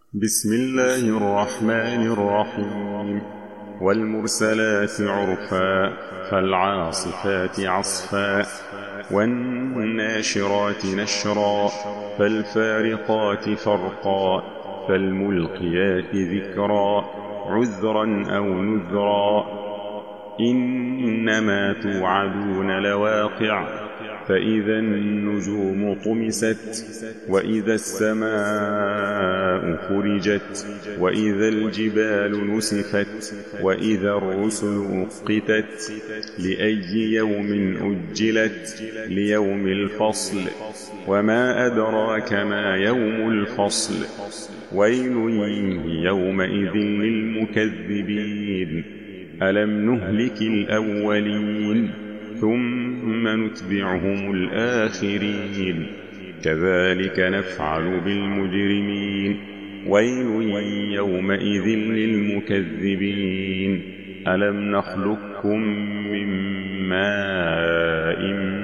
بسم الله الرحمن الرحيم. والمرسلات عرفا فالعاصفات عصفا والناشرات نشرا فالفارقات فرقا فالملقيات ذكرا عذرا أو نذرا. إنما توعدون لواقع فإذا النجوم طمست وإذا السماء فرجت وإذا الجبال نسفت وإذا الرسل أقتت لأي يوم أجلت ليوم الفصل. وما أدراك ما يوم الفصل. ويل يومئذ للمكذبين. ألم نهلك الأولين ثم نتبعهم الآخرين كذلك نفعل بالمجرمين. ويل يومئذ للمكذبين. ألم نخلقكم من ماء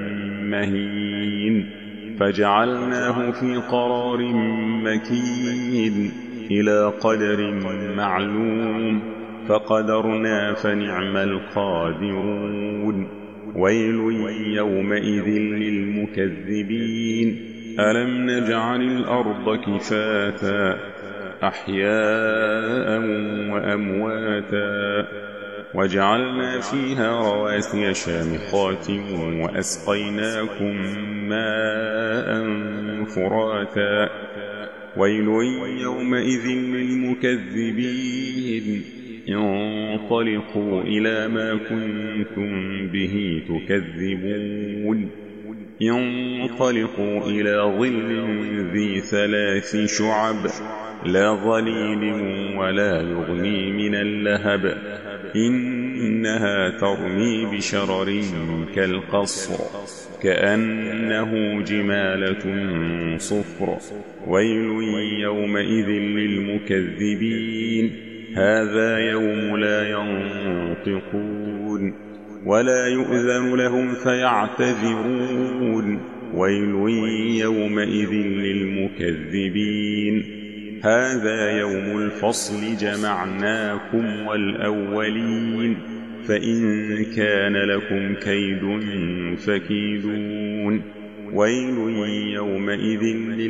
مهين فجعلناه في قرار مكين إلى قدر معلوم فقدرنا فنعم القادرون. ويل يومئذ للمكذبين. ألم نجعل الأرض كفاتا أحياء وأمواتا وجعلنا فيها رواسي شامخات وأسقيناكم ماء فراتا. ويل يومئذ للمكذبين. انطلقوا إلى ما كنتم به تكذبون. انطلقوا إلى ظل ذي 3 شعب لا ظليل ولا يغني من اللهب إنها ترمي بشرر كالقصر كأنه جمالة صفر. ويل يومئذ للمكذبين. هذا يوم لا ينطقون ولا يؤذن لهم فيعتذرون. ويل يومئذ للمكذبين. هذا يوم الفصل جمعناكم والأولين فإن كان لكم كيد فكيدون. ويل يومئذ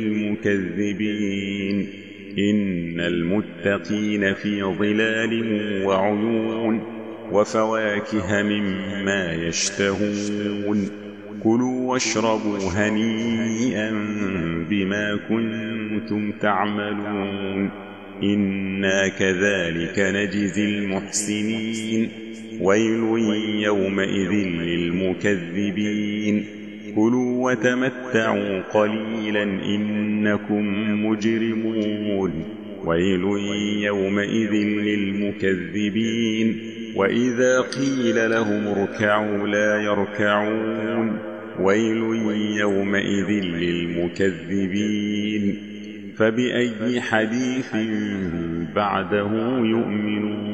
للمكذبين. إن المتقين في ظلال وعيون وفواكه مما يشتهون. كلوا واشربوا هنيئا بما كنتم تعملون. إنا كذلك نجزي المحسنين. ويل يومئذ للمكذبين. كلوا وتمتعوا قليلا إنكم مجرمون. ويل يومئذ للمكذبين. وإذا قيل لهم اركعوا لا يركعون. ويل يومئذ للمكذبين. فبأي حديث بعده يؤمنون.